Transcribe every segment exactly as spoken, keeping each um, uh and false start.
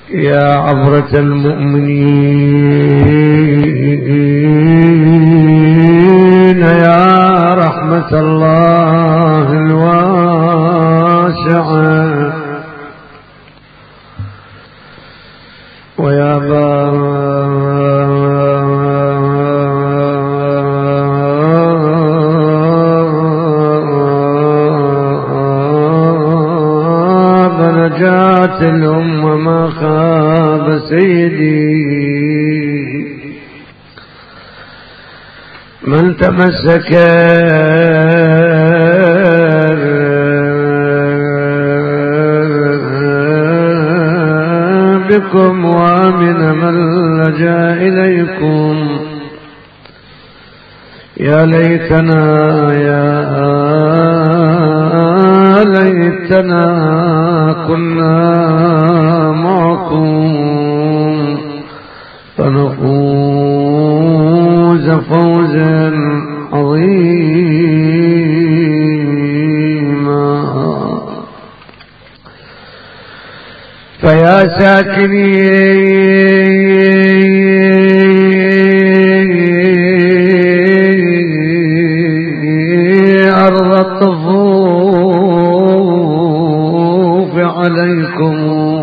يا عبرة المؤمنين، يا رحمة الله الواسعة، ويا باب نجاة الأمة ما خاب سيدي من تمسك بكم وامن من لجا إليكم. يا ليتنا يا ليتنا كنا معكم فنفوز فوزا عظيما. فيا ساكني أرض الطفوف عليكم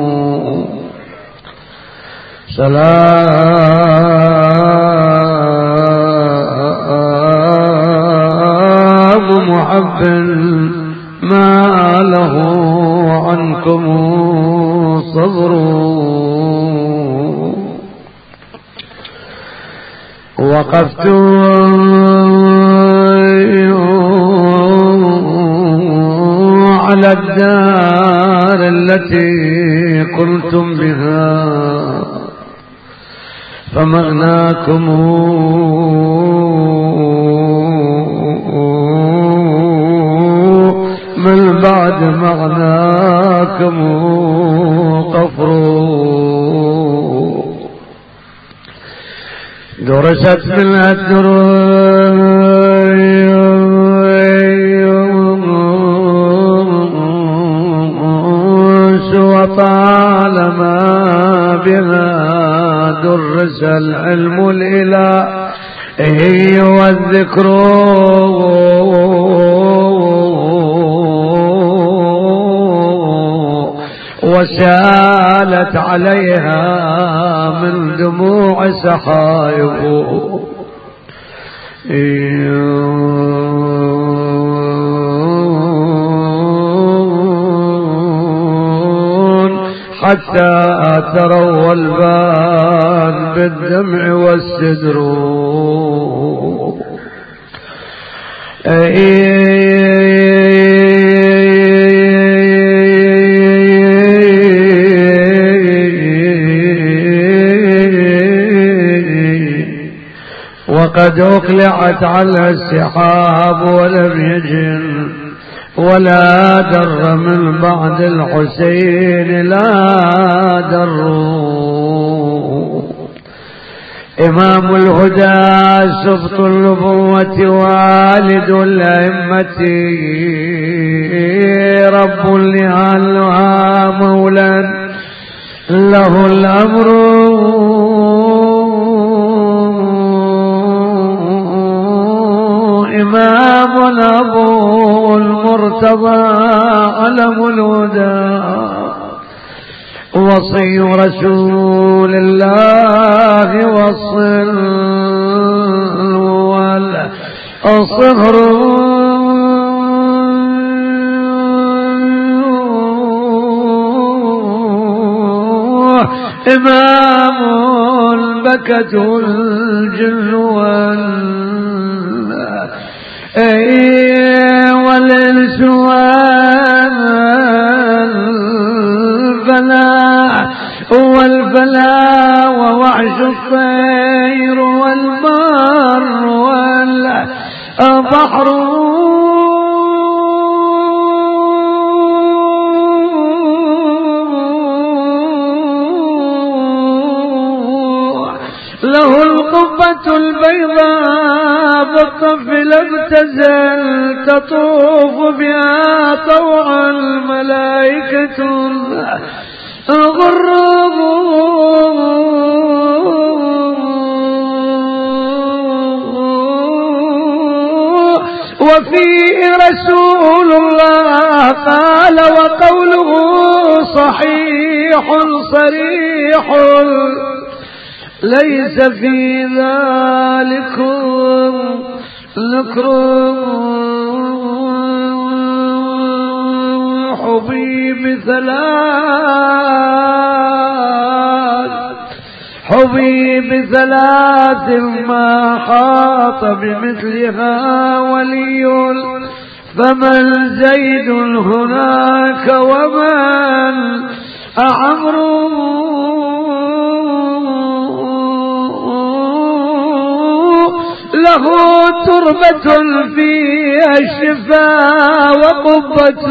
سلام محب ما له عنكم صبر. وقفت على الدار التي قلتم بها فمغناكم من بعد مغناكم قفر. درست من الدروس وطالما بها درس العلم الإلهي والذكر وسالت عليها من دموع سحائب حتى تروى البان بالدمع والسدر. وقد أقلعت عنها السحاب ولم يجن ولا در من بعد الحسين لا در. إمام الهدى سبط النبوة والد الأئمة رب لها مولى له الأمر إمام أبو المرتضى علم الهدى وصي رسول الله والصهر إمام بكت الجن والإنس والفلا ووحش الطير والبر والبحر له القبة البيضاء بالطف لم تزل تطوف بها طوع الملائكة غراب وفيه رسول الله قال وقوله صحيح صريح ليس في ذلكم ذكر حبيب ثلاث حبيب ثلاث ما حاط بمثلها ولي فمن زيد هناك ومن عمرو له تربة فيها الشفاء وقبة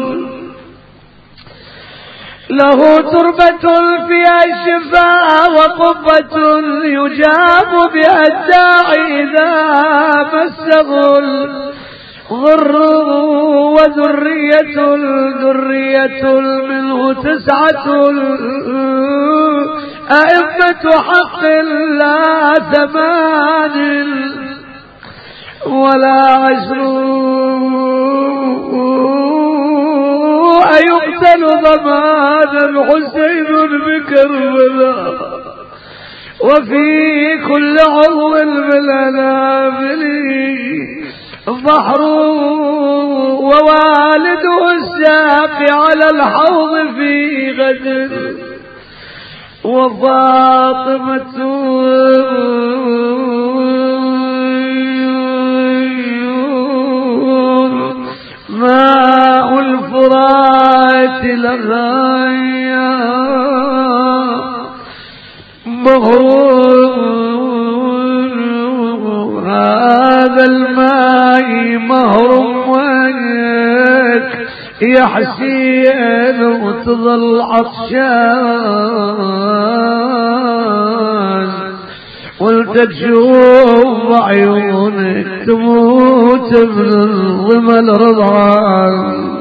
له تربة فيها الشفاء وقبة يجاب بها الداعي إذا مسه الغر وذرية ذرية منه تسعة أئمة حق لا ثمان ولا عشر أيقتل ضمانا حسين بكربلاء وفي كل عضو بالأنابل بحر ووالده الساقي على الحوض في غد وفاطمة ماء الفرات لغايا مغرور هذا الماء مهر ويك يا حسين وتظل عطشان ولتشوف عيونك تموت من الظما الرضعان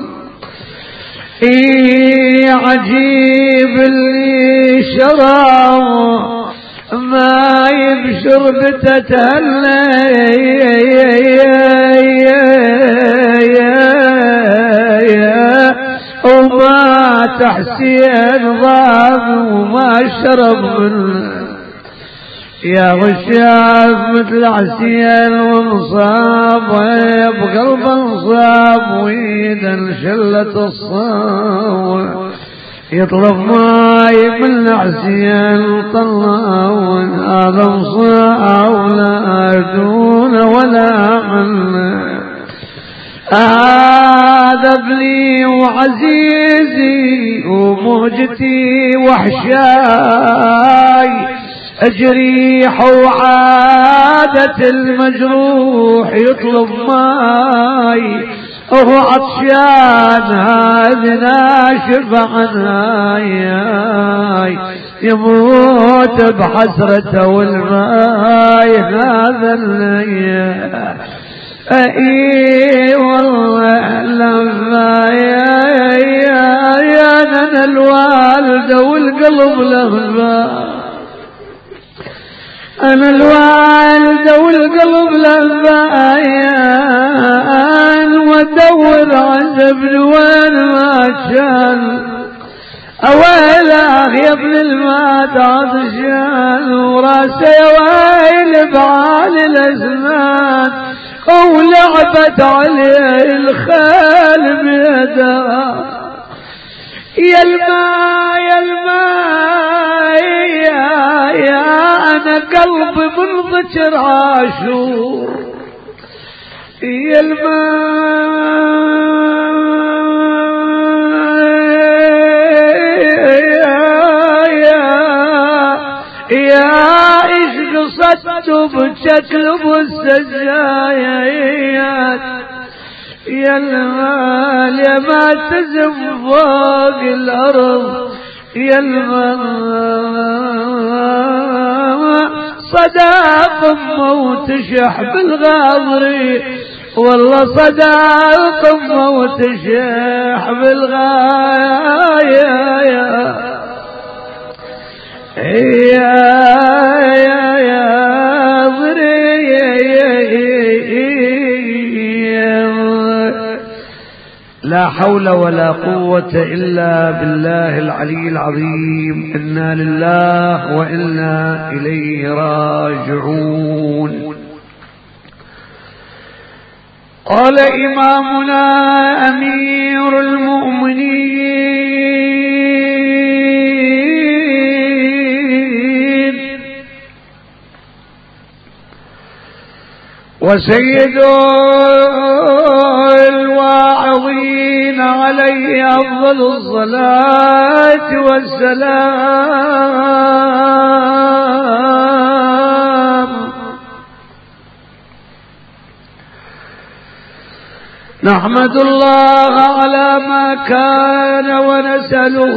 اي عجيب اللي شرى ما يبشر بتتهلى وما تحسين ضاب وما شرب منه يا غشاف مثل عسيل ومصاب بقلب انصاب ويدا شلة الصاوة يطلب ماي من عسيل طلعون هذا مصاع ولا دون ولا عنا هذا ابني وعزيزي ومهجتي وحشاي أجريح وعادة المجروح يطلب ماي وهو عطشان هذا ناشف عناي يموت بحسرته والماي هذا الليل اي والله لما يا يا يا انا الوالده والقلب لهفا انا الوالده والقلب لهفان وادور عذب وين ما كان اويله يا ابن المات عطشان وراسي ويل بعالي الازمان ولعبت عليه الخيل بيدها يا الماء يا الماء يا, يا أنا قلبي من ذكر عاشور يا الماء يا يا إيش قصدت بشكل بالسجايات يا المال يا ما تزم فوق الأرض يا المال صداق وتشح بالغاضري والله صداق وتشح بالغاية يا يا يا ضري حول ولا قوة إلا بالله العلي العظيم. إنا لله وإنا إليه راجعون. قال إمامنا أمير المؤمنين وسيد الواعظين عليه أفضل الصلاة والسلام، نحمد الله على ما كان ونسأله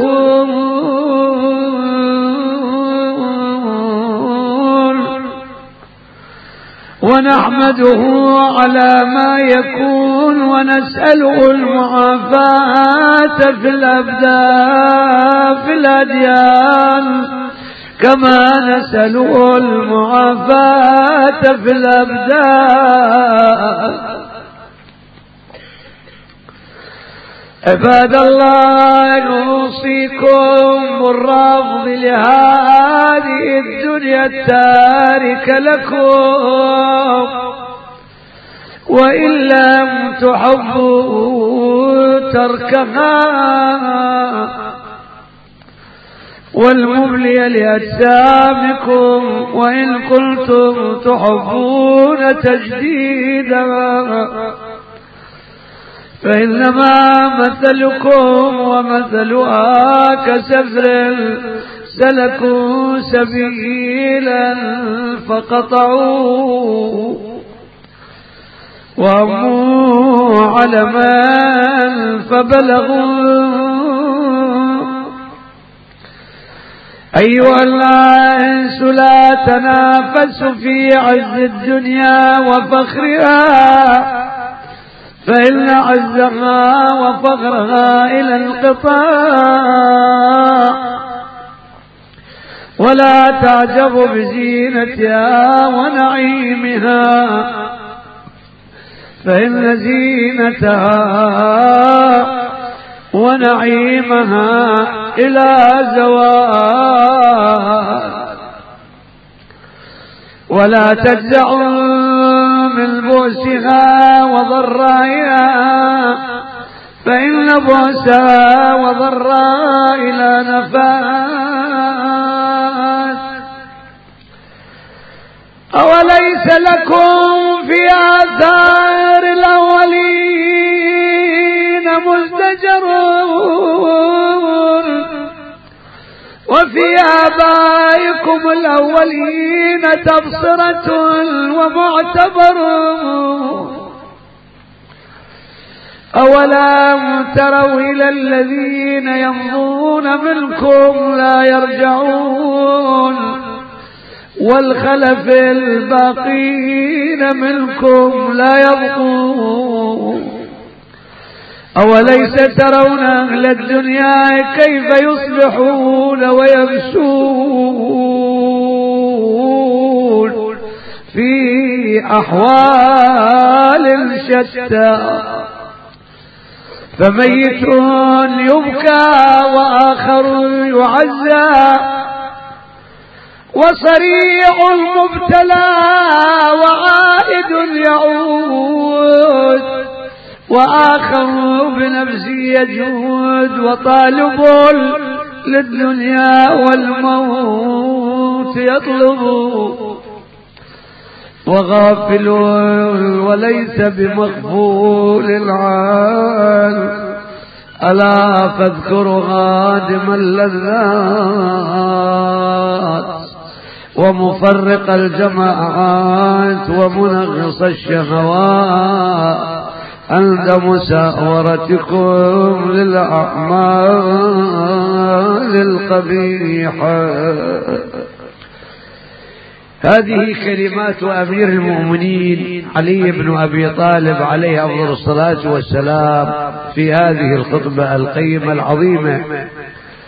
ونحمده على ما يكون ونسأله المعافاة في الأبدان في الأديان كما نسأله المعافاة في الأبدان. عباد الله، نوصيكم بالرفض لهذه الدنيا التاركة لكم، وإن لم تحبوا تركها، والمبلي لأجسامكم وإن كنتم تحبون تجديدها، فإنما مثلكم ومثلها كسفر سلكوا سبيلا فقطعوا وهموا على من فبلغوا. أيها الناس، لا تنافسوا في عز الدنيا وفخرها، فإن عزها وفخرها إلى انقطاع، ولا تعجبوا بزينتها ونعيمها، فإن زينتها ونعيمها إلى زوال. ولا تجزعوا من بؤسها وضرائها، فإن بؤسها وضرائها إلى نفاس. أوليس لكم في آثار الأولين مزدجرون، وفي آبائكم الأولين تبصرة ومعتبر. أولم تروا إلى الذين يمضون منكم لا يرجعون، والخلف الباقين منكم لا يبقون. أوليس ترون أهل الدنيا كيف يصبحون ويمسون في أحوال شتى، فميت يبكى وآخر يعزى، وصريع مبتلى وعائد يعود، وآخر بنفسه يجود، وطالب للدنيا والموت يطلب، وغافل وليس بمغفول العال. ألا فاذكروا غادم اللذات ومفرق الجماعات ومنغص الشهوات عند مساورتكم للأعمال القبيحة. هذه كلمات أمير المؤمنين علي بن أبي طالب عليه أفضل الصلاة والسلام في هذه الخطبة القيمة العظيمة.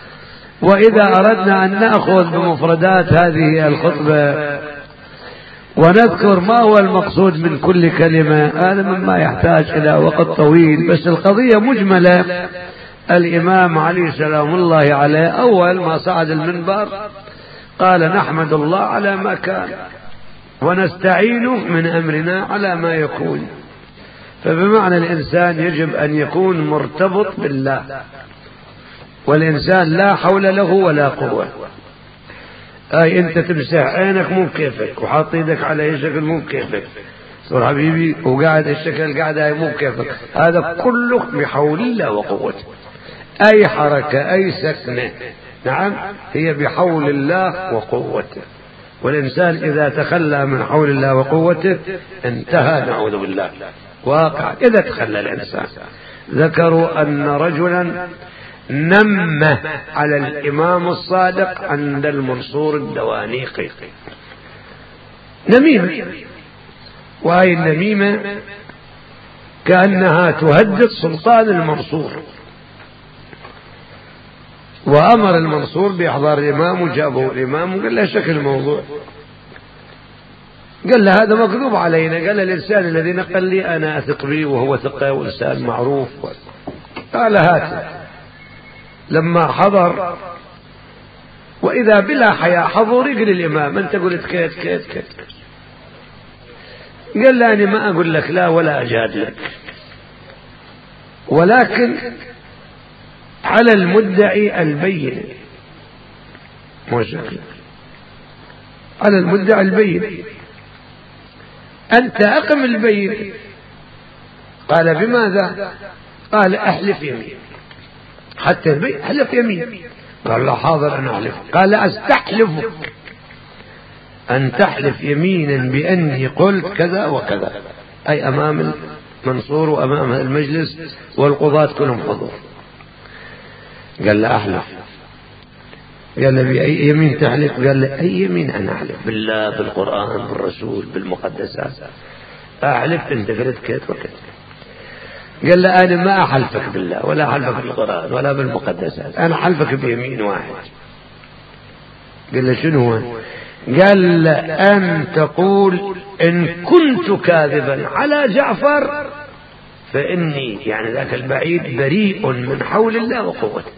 وإذا أردنا أن نأخذ بمفردات هذه الخطبة ونذكر ما هو المقصود من كل كلمة. هذا مما يحتاج إلى وقت طويل، بس القضية مجملة. الإمام علي سلام الله عليه أول ما صعد المنبر قال نحمد الله على ما كان ونستعينه من أمرنا على ما يكون. فبمعنى الإنسان يجب أن يكون مرتبط بالله، والإنسان لا حول له ولا قوة. أي أنت تمسح عينك مو بكيفك، وحاط يدك على أي شكل مو بكيفك، صور حبيبي وقاعد الشكل قاعد هاي مو بكيفك، هذا كله بحول الله وقوته. أي حركة أي سكنة نعم هي بحول الله وقوته. والإنسان إذا تخلى من حول الله وقوته انتهى، نعوذ بالله. واقع إذا تخلى الإنسان. ذكروا أن رجلا نم على الإمام الصادق عند المنصور الدوانيقي نميمة، وهي النميمة كأنها تهدد سلطان المنصور. وأمر المنصور بإحضار الإمام وجابه الإمام وقال له شكل الموضوع. قال له هذا مكذوب علينا. قال الإنسان الذي نقل لي أنا أثق به وهو ثقة وإنسان معروف. قال هات. لما حضر وإذا بلا حياء حضور يقول الإمام أنت قلت كيت كيت كيت. قال له أنا ما أقول لك لا ولا أجادلك، ولكن على المدعي البين، مشكلة على المدعي البين، أنت أقم البين. قال بماذا؟ قال أحلف يمين. حتى البين أحلف يمين. قال لا حاضر أنا أحلف. قال أستحلفك أن تحلف يمينا بأني قلت كذا وكذا، أي أمام المنصور وأمام المجلس والقضاة كلهم حضور. قال له أحلف. قال له بأي يمين تحلف؟ قال له أي يمين أنا أحلف؟ بالله بالقرآن بالرسول بالمقدسات. أحلف أنت قلت كذا وكذا. قال له أنا ما أحلفك بالله ولا أحلفك بالقرآن ولا بالمقدسات، أنا أحلفك بيمين واحد. قال له شنو هو؟ قال له أن تقول إن كنت كاذبا على جعفر فإني يعني ذاك البعيد بريء من حول الله وقوته.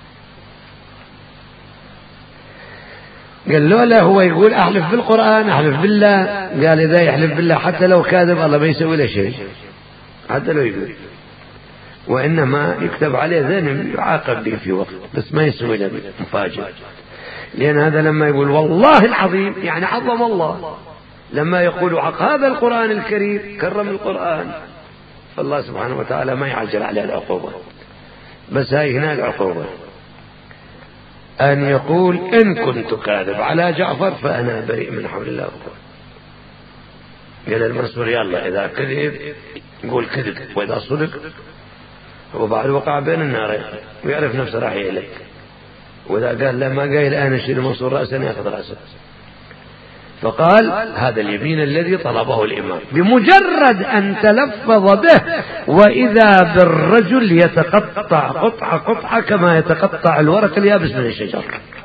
قال له لا هو يقول أحلف بالقرآن أحلف بالله. قال إذا يحلف بالله حتى لو كاذب الله ما يسوي له شيء، حتى لو يقول، وإنما يكتب عليه ذنب يعاقب به في وقت، بس ما يسوي له مفاجأة. لأن هذا لما يقول والله العظيم يعني عظم الله، لما يقول حق هذا القرآن الكريم كرم القرآن، فالله سبحانه وتعالى ما يعجل عليه العقوبة. بس هاي هنا العقوبة أن يقول إن كنت كاذب على جعفر فأنا بريء من حول الله وقوته. قال المنصور يلا إذا كذب يقول كذب، وإذا صدق هو بعد وقع بين النارين ويعرف نفسه راح إليك. وإذا قال لا ما قايل أنا أشيل المنصور رأسا يأخذ رأسه. فقال هذا اليمين الذي طلبه الإمام بمجرد أن تلفظ به وإذا بالرجل يتقطع قطعة قطعة كما يتقطع الورق اليابس من الشجر.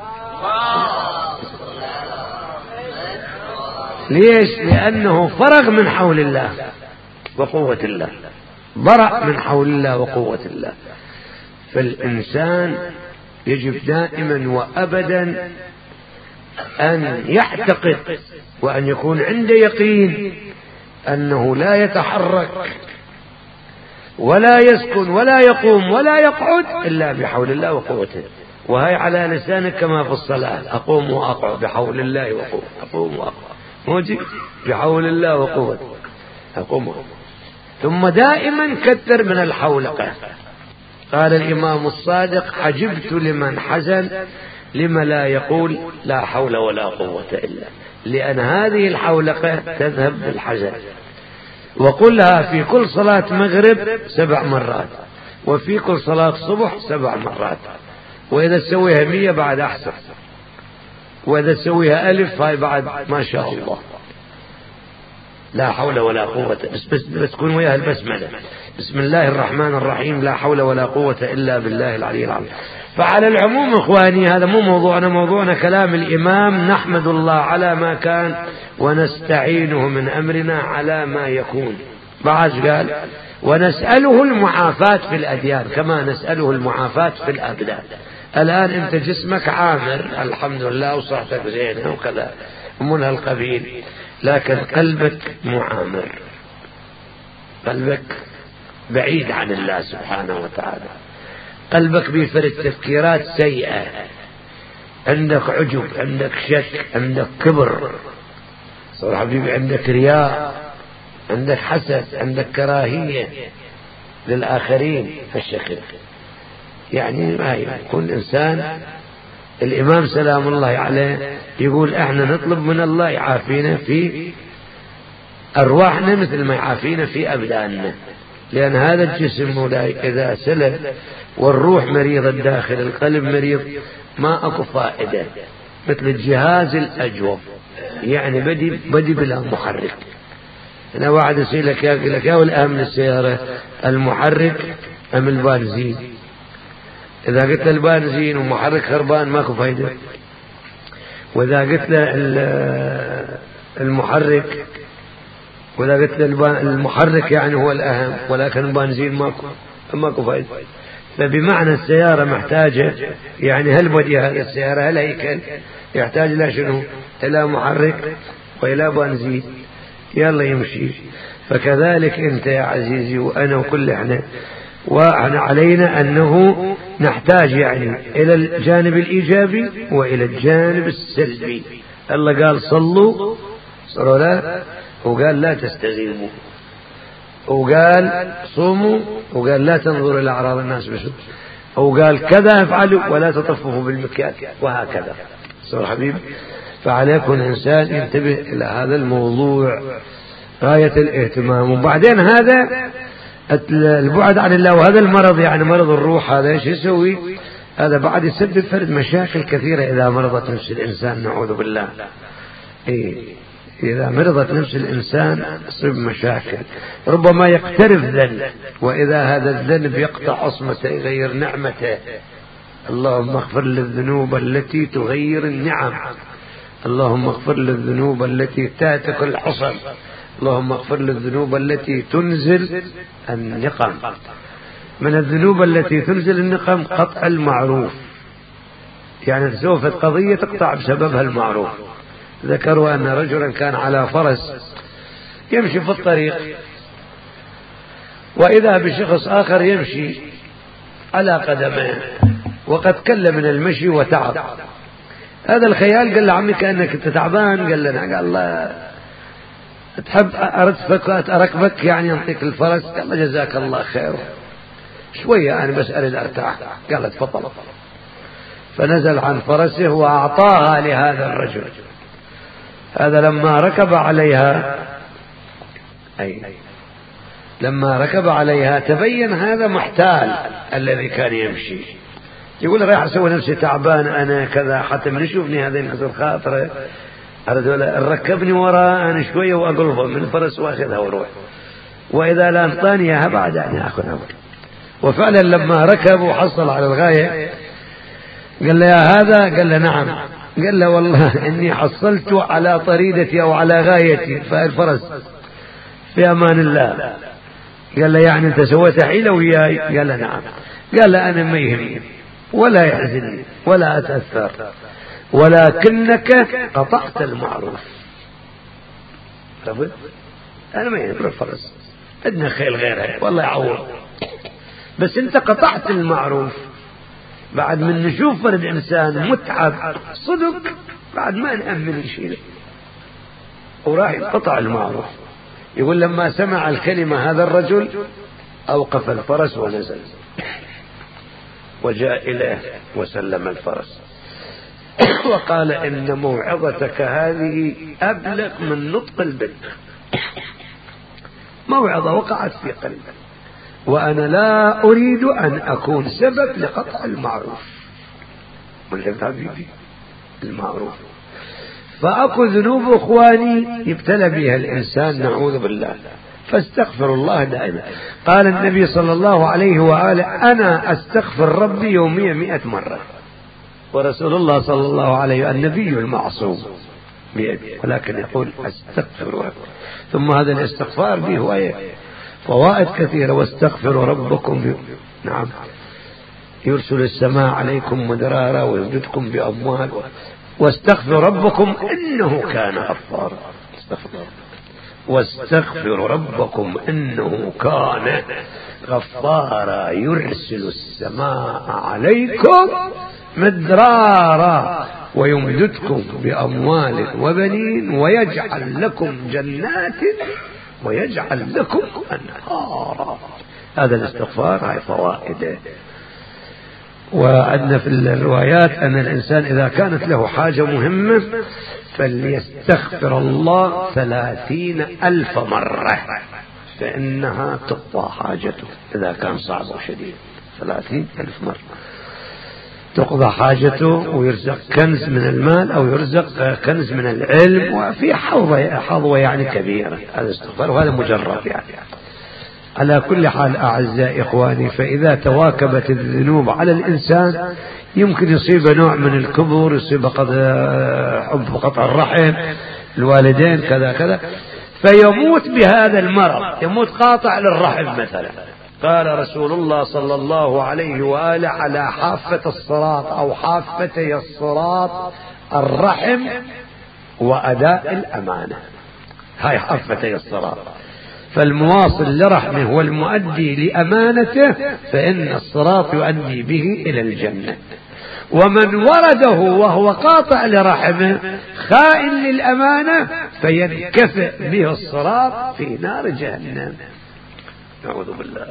ليش؟ لأنه فرغ من حول الله وقوة الله، برأ من حول الله وقوة الله. فالإنسان يجب دائما وأبدا أن يعتقد وأن يكون عنده يقين أنه لا يتحرك ولا يسكن ولا يقوم ولا يقعد إلا بحول الله وقوته. وهي على لسانك كما في الصلاة، أقوم وأقعد بحول الله وقوته، أقوم وأقعد موجي بحول الله وقوته، أقوم وأقعد. ثم دائما كثر من الحولقة. قال الإمام الصادق عجبت لمن حزن لما لا يقول لا حول ولا قوة إلا، لأن هذه الحولقة تذهب بالحزن. وقلها في كل صلاة مغرب سبع مرات، وفي كل صلاة صبح سبع مرات، وإذا تسويها مية بعد أحسن، وإذا تسويها ألف هاي بعد ما شاء الله. لا حول ولا قوة، بس بس بس تكون وياها البسملة، بسم الله الرحمن الرحيم، لا حول ولا قوة إلا بالله العلي العظيم. فعلى العموم إخواني هذا مو موضوعنا، موضوعنا كلام الإمام، نحمد الله على ما كان ونستعينه من أمرنا على ما يكون. بعد قال ونسأله المعافاة في الأديان كما نسأله المعافاة في الأبدان. الآن أنت جسمك عامر الحمد لله وصحتك زينة وكذا من هالقبيل، لكن قلبك معامر، قلبك بعيد عن الله سبحانه وتعالى، قلبك بيفرد تفكيرات سيئة، عندك عجب، عندك شك، عندك كبر، صار حبيبي عندك رياء، عندك حسد، عندك كراهية للآخرين هالشكل. يعني ما يكون إنسان. الإمام سلام الله عليه يقول احنا نطلب من الله يعافينا في أرواحنا مثل ما يعافينا في أبداننا، لأن هذا الجسم إذا سلب والروح مريضة الداخل، القلب مريض، ما أكو فائدة، مثل الجهاز الأجوب، يعني بدي بدي بلا محرك. أنا واحد يسألك يقول لك يا والأهم من السيارة المحرك أم البنزين؟ إذا قلت له البنزين ومحرك خربان ماكو فايدة، وإذا قلت له المحرك وإذا قلت له المحرك يعني هو الأهم، ولكن البنزين ماكو ماكو فايدة. فبمعنى السيارة محتاجة، يعني هل بدي هذه السيارة هل هيكل يحتاج إلى شنو؟ إلى محرك وإلى بنزين يلا يمشي. فكذلك أنت يا عزيزي وأنا وكل احنا، وأنا علينا أنه نحتاج يعني إلى الجانب الإيجابي وإلى الجانب السلبي. الله قال صلوا صلوا لا، وقال لا تستزيموا، وقال صوموا، وقال لا تنظروا إلى أعراض الناس بسوء، وقال كذا افعلوا ولا تطففوا بالمكيال، وهكذا. صار حبيبي فعليكم الإنسان ينتبه إلى هذا الموضوع غاية الاهتمام. وبعدين هذا البعد عن الله وهذا المرض، يعني مرض الروح، هذا ايش يسوي؟ هذا بعد يسبب فرد مشاكل كثيرة إذا مرضت نفس الإنسان، نعوذ بالله. إيه إذا مرضت نفس الإنسان تصيب مشاكل، ربما يقترف ذنب، وإذا هذا الذنب يقطع عصمته يغير نعمته. اللهم اغفر للذنوب التي تغير النعم، اللهم اغفر للذنوب التي تهتك الحصن، اللهم اغفر للذنوب التي تنزل النقم. من الذنوب التي تنزل النقم قطع المعروف، يعني سوف قضية تقطع بسببها المعروف. ذكروا أن رجلا كان على فرس يمشي في الطريق، وإذا بشخص آخر يمشي على قدمه وقد كل من المشي وتعب. هذا الخيال قال له عمي كأنك أنت تعبان، قال لنا قال الله تحب أردفك أركبك يعني ينطيك الفرس؟ قال له جزاك الله خير، شوية أنا بسأل الأرتاح. قال تفضل. فنزل عن فرسه وأعطاها لهذا الرجل. هذا لما ركب عليها أي لما ركب عليها تبين هذا محتال الذي كان يمشي، يقول رايح أسوي نفسي تعبان أنا كذا حتى من يشوفني هذا ينكسر خاطره، ركبني وراء أنا شوية وأقلبه من الفرس وأخذها وروح، وإذا لا أنطاني إياها بعد أن أخذها. وفعلا لما ركب وحصل على الغاية قال له يا هذا؟ قال له نعم. قال له والله إني حصلت على طريدتي أو على غايتي، فالفرس في أمان الله. قال له يعني أنت سويت حيلة وياي؟ قال له نعم. قال له أنا ما يهمني ولا يحزنني ولا أتأثر، ولكنك قطعت المعروف. أنا ما يهمني الفرس، بدنا خيل غيرها والله يعوض، بس أنت قطعت المعروف. بعد من نشوف فرد إنسان متعب صدق بعد ما نأمن شيء وراح يقطع المعروف. يقول لما سمع الكلمة هذا الرجل أوقف الفرس ونزل وجاء إليه وسلم الفرس وقال إن موعظتك هذه أبلغ من نطق البنت، موعظة وقعت في قلبه، وأنا لا أريد أن أكون سبب لقطع المعروف. قلت حبيبي المعروف. فأكو ذنوب أخواني يبتلى بها الإنسان نعوذ بالله، فاستغفر الله دائما. قال النبي صلى الله عليه وآله أنا أستغفر ربي يوميا مئة مرة، ورسول الله صلى الله عليه النبي المعصوم ولكن يقول أستغفر ربي. ثم هذا الاستغفار به فوائد كثيرة. واستغفروا ربكم نعم يرسل السماء عليكم مدرارا ويمددكم بأموال. واستغفروا ربكم إنه كان غفارا. واستغفروا ربكم إنه كان غفارا يرسل السماء عليكم مدرارا ويمددكم بأموال وبنين ويجعل لكم جنات ويجعل لكم أنهارا. هذا الاستغفار هاي فوائده. وعندنا في الروايات أن الإنسان إذا كانت له حاجة مهمة فليستغفر الله ثلاثين ألف مرة فإنها تقضى حاجته. إذا كان صعب وشديد ثلاثين ألف مرة تقضى حاجته ويرزق كنز من المال أو يرزق كنز من العلم، وفي حظوة حظوة يعني كبيرة. هذا استغفار وهذا مجرد يعني. على كل حال أعزائي إخواني، فإذا تواكبت الذنوب على الإنسان يمكن يصيب نوع من الكبر، يصيب حب قطع الرحم، الوالدين كذا كذا، فيموت بهذا المرض، يموت قاطع للرحم مثلا. قال رسول الله صلى الله عليه وآله على حافة الصراط أو حافتي الصراط الرحم وأداء الأمانة. هاي حافتي الصراط، فالمواصل لرحمه والمؤدي لأمانته فإن الصراط يؤدي به إلى الجنة، ومن ورده وهو قاطع لرحمه خائن للأمانة فينكفئ به الصراط في نار جهنم، نعوذ بالله.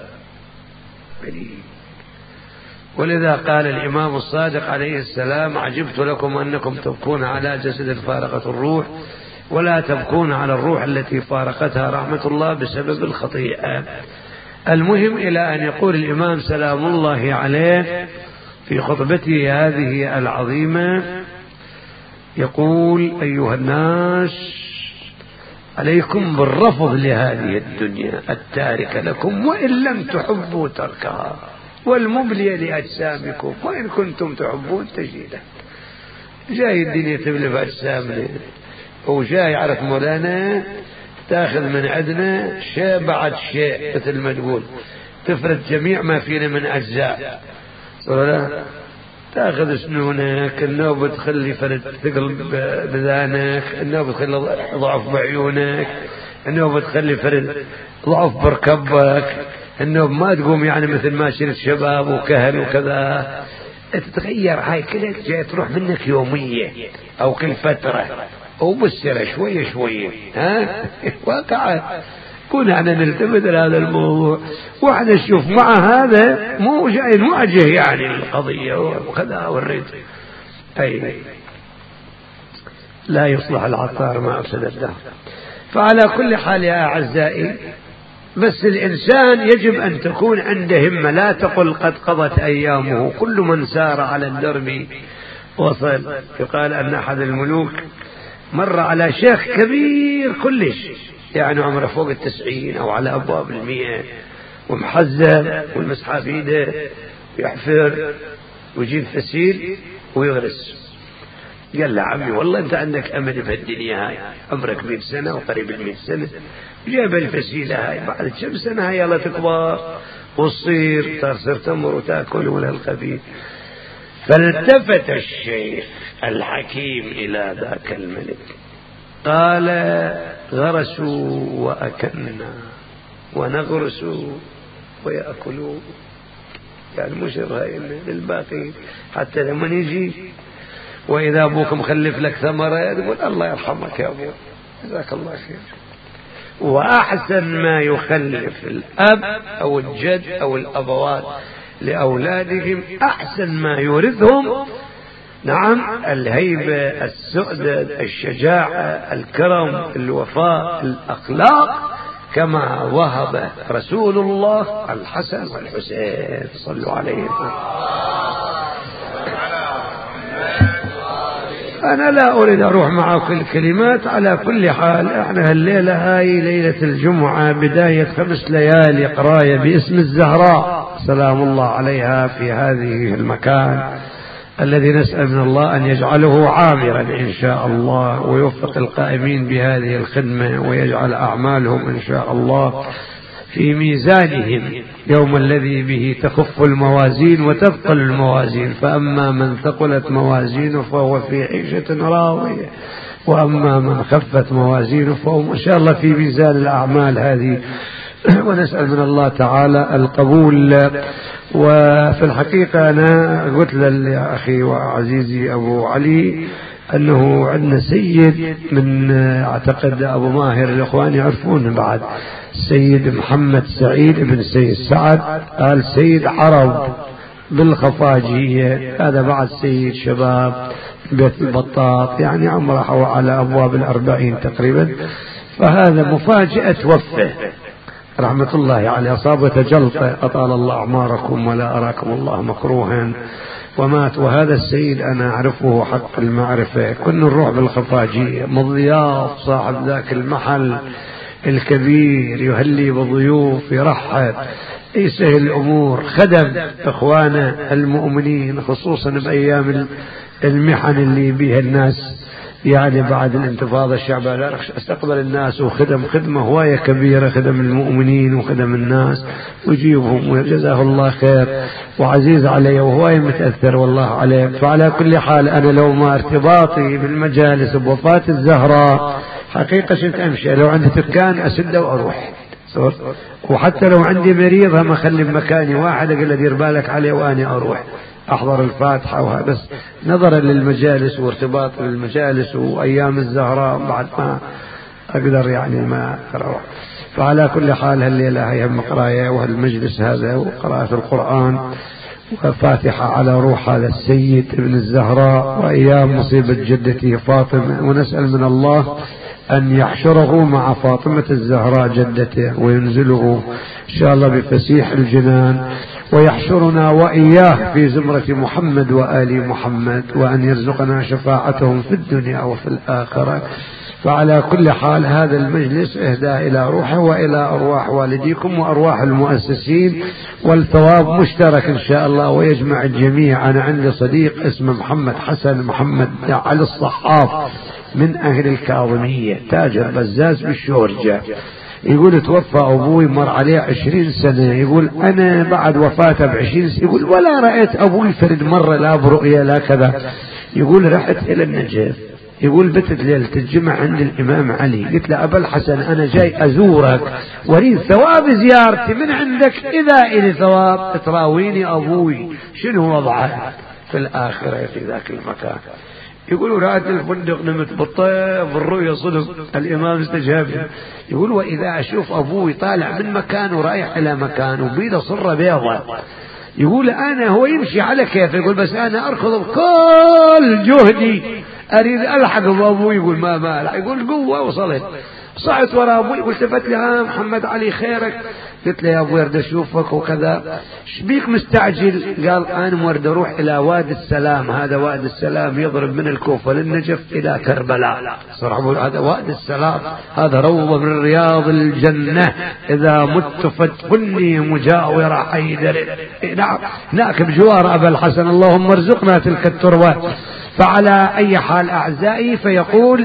ولذا قال الإمام الصادق عليه السلام عجبت لكم أنكم تبكون على جسد فارقت الروح ولا تبكون على الروح التي فارقتها رحمة الله بسبب الخطيئة. المهم إلى أن يقول الإمام سلام الله عليه في خطبته هذه العظيمة، يقول أيها الناس عليكم بالرفض لهذه الدنيا التاركة لكم وإن لم تحبوا تركها، والمبلية لأجسامكم وإن كنتم تحبون تجيله. جاي الدنيا تبلف أجسامنا، وجاي عرف مولانا تاخذ من عندنا شيء بعد شيء، مثل ما تقول تفرد جميع ما فينا من أجزاء. تاخذ سنونك، النوبة تخلي فرد ثقل بذانك، النوبة تخلي ضعف بعيونك، النوبة تخلي فرد ضعف بركبك، النوبة ما تقوم يعني مثل ما شرت شباب وكهل وكذا. تتغير هاي كلها، جاي تروح منك يومية أو كل فترة أو بسرة شوية شوية. ها واقع كنا احنا نلتفت لهذا الموضوع واحنا نشوف مع هذا مو جاي نواجه يعني القضية وكذا والرد. أي لا يصلح العطار ما أفسد الدهر. فعلى كل حال يا أعزائي، بس الإنسان يجب أن تكون عنده همة، لا تقل قد قضت أيامه، كل من سار على الدرب وصل. يقال أن أحد الملوك مر على شيخ كبير كلش، يعني عمره فوق التسعين أو على أبواب المئة، ومحزب والمسحة بيده يحفر ويجيب فسيل ويغرس. قال له عمي والله أنت عندك أمل في الدنيا هاي، عمرك مئة سنة وقريب المئة سنة، جاب الفسيلة هاي بعد كم سنة هاي يلا تكبر وتصير تصير تمر وتأكل ولا الخبيث. فالتفت الشيخ الحكيم إلى ذاك الملك قال غرسوا وأكلنا ونغرس ويأكلوا، يعني مش رأينا للباقي حتى لما نجي وإذا أبوك مخلف لك ثمرة يقول الله يرحمك يا أبو جزاك الله خير. وأحسن ما يخلف الأب أو الجد أو الأبوات لأولادهم أحسن ما يورثهم، نعم، الهيبة، السؤدد، الشجاعة، الكرم، الوفاء، الأخلاق، كما وهب رسول الله الحسن والحسين صلوا عليه. أنا لا أريد أروح معك الكلمات. على كل حال احنا الليلة هاي ليلة الجمعة بداية خمس ليالي قراية باسم الزهراء سلام الله عليها في هذه المكان الذي نسأل من الله أن يجعله عامرا إن شاء الله، ويوفق القائمين بهذه الخدمة، ويجعل أعمالهم إن شاء الله في ميزانهم يوم الذي به تخف الموازين وتثقل الموازين. فأما من ثقلت موازينه فهو في عيشة راضية، وأما من خفت موازينه فهو إن شاء الله في ميزان الأعمال هذه. ونسأل من الله تعالى القبول. وفي الحقيقة أنا قلت لأخي وعزيزي أبو علي أنه عندنا سيد من أعتقد أبو ماهر الإخوان يعرفونه بعد، السيد محمد سعيد بن سيد سعد قال سيد عرب بالخفاجية، هذا بعد سيد شباب بيت البطاط، يعني عمره على أبواب الأربعين تقريبا. فهذا مفاجأة وفاه رحمة الله عليه، أصابته جلطة أطال الله أعماركم ولا أراكم الله مكروها ومات. وهذا السيد أنا أعرفه حق المعرفة، كنا نروح بالخفاجية، مضياف صاحب ذاك المحل الكبير يهلي بضيوف يرحب يسهل الأمور، خدم إخوانا المؤمنين خصوصا بأيام المحن اللي بها الناس يعني بعد الانتفاضة الشعبية، استقبل الناس وخدم خدمة هواية كبيرة، خدم المؤمنين وخدم الناس ويجيبهم وجزاه الله خير، وعزيز علي وهواية متأثر والله عليه. فعلى كل حال أنا لو ما ارتباطي بالمجالس بوفاة الزهراء حقيقة شنت أمشي، لو عندي دكان أسده وأروح، وحتى لو عندي مريض هم أخلي بمكاني واحد أقول له دير بالك عليه وأنا أروح أحضر الفاتحة وهذا، بس نظرا للمجالس وارتباط بالمجالس وأيام الزهراء بعد ما أقدر يعني ما أروح. فعلى كل حال هالليلة هي مقراية وهالمجلس هذا وقراءة القرآن وفاتحة على روح هذا السيد ابن الزهراء وأيام مصيبة جدته فاطمة، ونسأل من الله أن يحشره مع فاطمة الزهراء جدته وينزله إن شاء الله بفسيح الجنان، ويحشرنا وإياه في زمرة محمد وآل محمد، وأن يرزقنا شفاعتهم في الدنيا وفي الآخرة. فعلى كل حال هذا المجلس إهداء إلى روحه وإلى أرواح والديكم وأرواح المؤسسين، والثواب مشترك إن شاء الله ويجمع الجميع. أنا عندي صديق اسمه محمد حسن محمد علي الصحاف من أهل الكاظمية، تاجر بزاز بالشورجة، يقول توفى أبوي مر عليه عشرين سنة، يقول أنا بعد وفاته بعشرين سنة يقول ولا رأيت أبوي فرد مرة لا برؤية لا كذا، يقول رحت إلى النجف، يقول بتت ليلة الجمعة عند الإمام علي، قلت له أبا الحسن أنا جاي أزورك وريد ثواب زيارتي من عندك، إذا إلي ثواب تراويني أبوي شنو وضعه في الآخرة في ذاك المكان. يقولوا رأت الفندق نمت بالطيب بالرؤية صدق، الإمام استجاب، يقول وإذا أشوف أبوي طالع من مكان ورايح إلى مكان وبيده صرة بيضة، يقول أنا هو يمشي على كيف، يقول بس أنا أركض بكل جهدي أريد ألحق بأبوي، يقول ما ما يقول قوة وصلت، صعدت وراء أبوي والتفت لها محمد علي خيرك، قلت له يا أبوي أريد أشوفك وكذا، شبيك مستعجل؟ قال أنا مرد أروح إلى وادي السلام، هذا وادي السلام يضرب من الكوفة للنجف إلى كربلاء، صراحة هذا وادي السلام، هذا روضة من رياض الجنة، إذا مت فادفني مجاور حيدر، نعم هناك بجوار أبا الحسن، اللهم ارزقنا تلك التروة. فعلى أي حال أعزائي، فيقول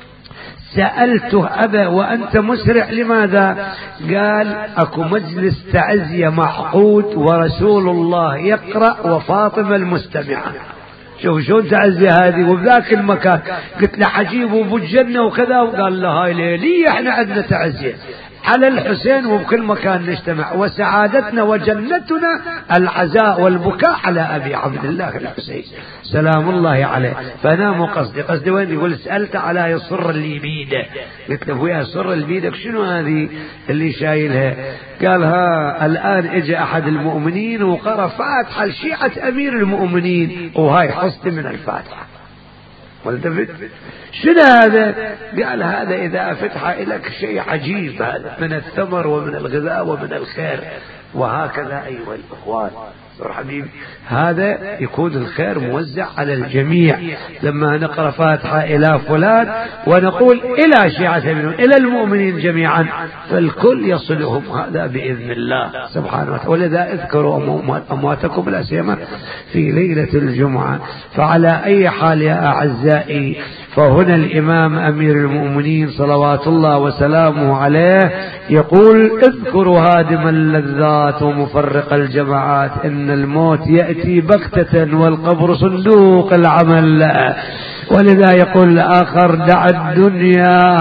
سألته أبا وأنت مسرع لماذا؟ قال أكو مجلس تعزية معقود ورسول الله يقرأ وفاطمة المستمعة، شوف شلون تعزية هذه وبذاك المكان، قلت له حجيبه بالجنة وكذا، وقال له هاي ليه احنا عندنا تعزية على الحسين وبكل مكان نجتمع، وسعادتنا وجنتنا العزاء والبكاء على أبي عبد الله الحسين سلام الله عليه. فأنا مو قصدي قصدي وين، يقول سألت على الصر اللي بيده، قلت له ويا الصر اللي بيدك شنو هذه اللي شايلها؟ قال ها الآن اجى أحد المؤمنين وقرأ فاتحة لشيعة أمير المؤمنين، وهاي حصتي من الفاتحة، والتفت شنو هذا؟ قال هذا إذا فتح لك شيء عجيب، هذا من الثمر ومن الغذاء ومن الخير. وهكذا أيها الإخوان دكتور حبيبي، هذا يكون الخير موزع على الجميع. لما نقرأ فاتحة إلى فلان ونقول إلى شيعة منهم إلى المؤمنين جميعا، فالكل يصلهم هذا بإذن الله سبحانه وتعالى. ولذا اذكروا أمواتكم لا سيما في ليلة الجمعة. فعلى أي حال يا أعزائي، فهنا الإمام أمير المؤمنين صلوات الله وسلامه عليه يقول: اذكروا هادم اللذات ومفرق الجماعات، إن الموت يأتي بغتة والقبر صندوق العمل. ولذا يقول الآخر: دع الدنيا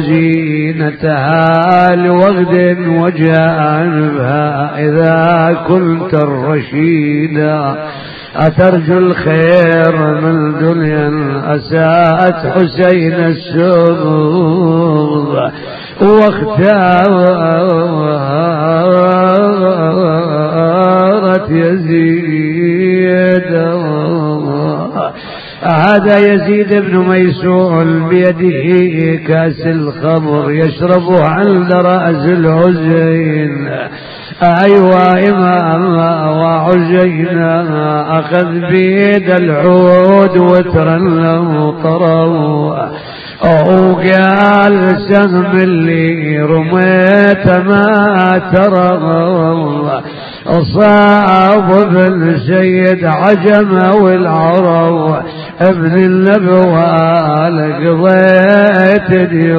وزينتها لوغد وجانبها إذا كنت الرشيدا، أترجو الخير من دنيا أساءت حسين السبض واختارت يزيد. هذا يزيد بن ميسون بيده كاس الخمر يشربه عند رأس الحسين. أيوة إمام وعزينا أخذ بيد العود وترا له طروا، وقال سهم اللي رميت ما ترى، صاب بالسيد عجم والعرب ابن النبوة لقضيت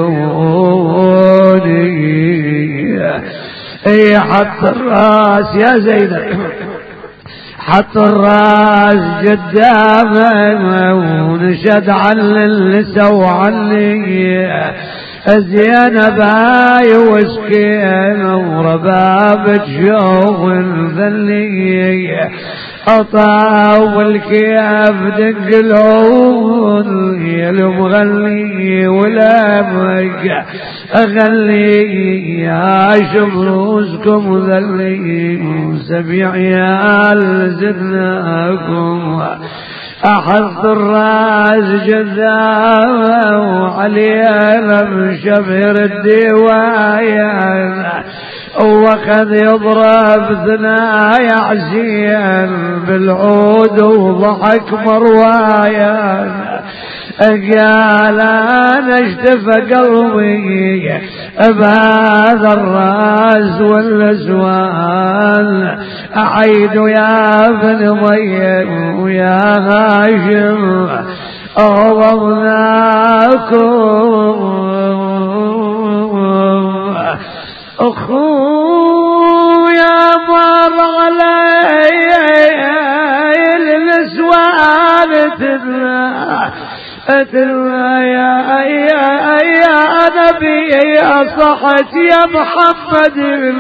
ديوني. اي حط الراس يا زينب، حط الراس قدامه ونشد عن اللي سوى عني. زينب هاي وسكين وربابة شوف ذلي، أطاول كيف دق العود يا المغني ولا بقى أغلي يا شموسكم ذلي سبيع يا زدناكم. أحط الراس جذابه وعلينا بشبهر الدوايا، وأخذ يضرب ثنايا عزيان بالعود وضحك مروايا. قال أنا اشتفى قلبي بهذا الراس والأزوال، أعيد يا ابن ضيم ويا هاشم أغضبناكم. أخويا مر علي النسوان تدرى تدرى يا يا يا نبي يا صحت يا محمد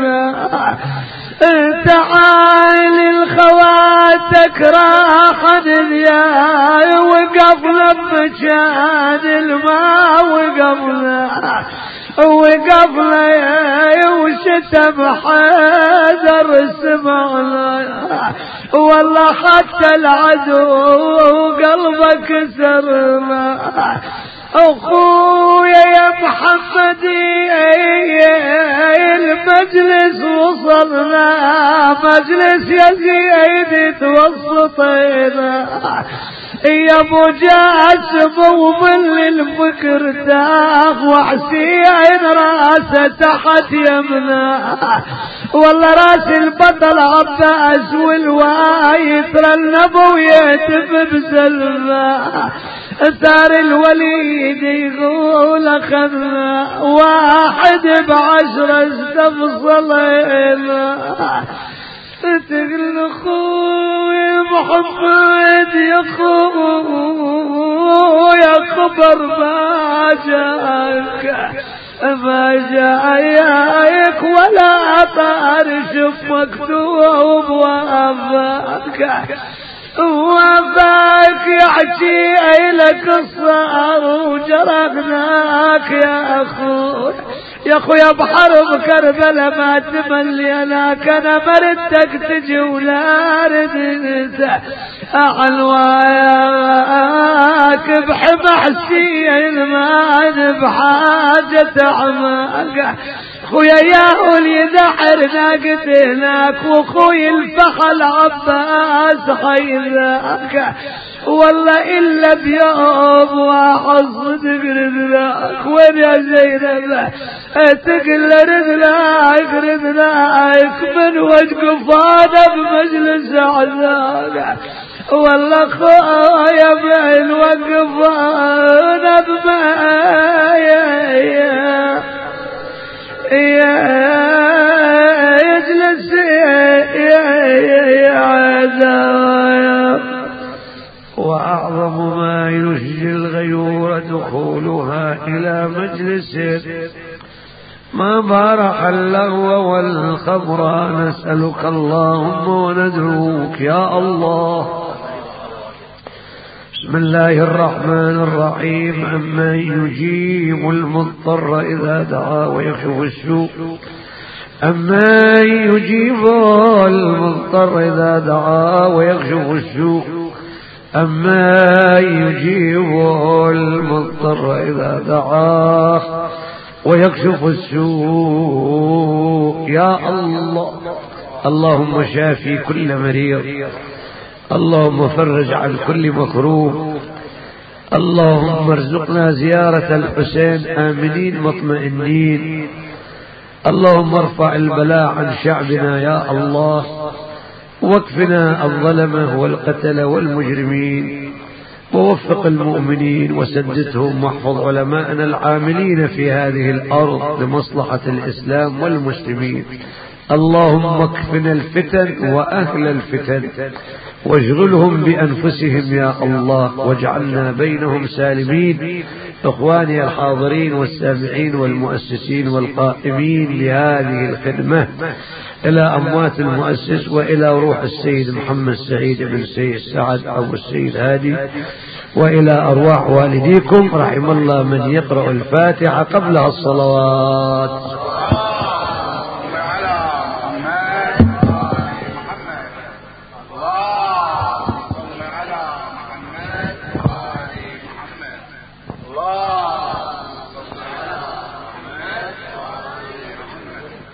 تعال الخواتك راحن يا وقبل مشان الماء وقبل وقبل وشتم حذر سمعنا والله حتى العدو قلبك سرنا. أخويا يا محمدي المجلس وصلنا مجلس يزيد توسطينا يا ابو جاسم ومن الفكر تاخ وحسين راسه تحت يمنا. والله راس البطل عباس والواي ترى النبو يهتف بسلمه. ثار الوليد يقول اخذنا واحد بعشرة استفصلنا. تقول اخوي محمد يا اخويا خبر ما جاك ما جايك ولا طار شوف مكتوب وافاك وافاك يحكي لك الصار وجرحناك يا اخوي يا اخويا بحرب كربلاء ما تملي انا كان مردك تجي ولا ردت احلواك بحب حسين ما بحاجة عماك خويا يا ولي دحر ناقت هناك وخوي الفخل عباس حيذاك والله إلا بيوم واحد صدق رذلاك وين يا زينب تقل رذلاك رذلاك من وجه فانا بمجلس عذاك والله خويا من وقف انا بما يجلس يا عذاب وأعظم ما يشجي الغيور دخولها إلى مجلس ما بارح اللغو والخمر نسألك اللهم وندعوك يا الله. بسم الله الرحمن الرحيم. أما يجيب المضطر إذا دعا ويكشف السوء أما يجيب المضطر إذا دعا ويكشف السوء أما يجيب المضطر إذا دعا ويكشف السوء يا الله. اللهم شافي كل مريض، اللهم فرج عن كل مكروه، اللهم ارزقنا زيارة الحسين آمنين مطمئنين، اللهم ارفع البلاء عن شعبنا يا الله، واكفنا الظلمة والقتل والمجرمين، ووفق المؤمنين وسددهم، واحفظ علماءنا العاملين في هذه الأرض لمصلحة الإسلام والمسلمين. اللهم اكفنا الفتن وأهل الفتن واشغلهم بأنفسهم يا الله، واجعلنا بينهم سالمين. إخواني الحاضرين والسامعين والمؤسسين والقائمين لهذه الخدمة، إلى أموات المؤسس وإلى روح السيد محمد سعيد بن سيد سعد أبو السيد هادي، وإلى أرواح والديكم، رحم الله من يقرأ الفاتحة قبلها الصلوات. الله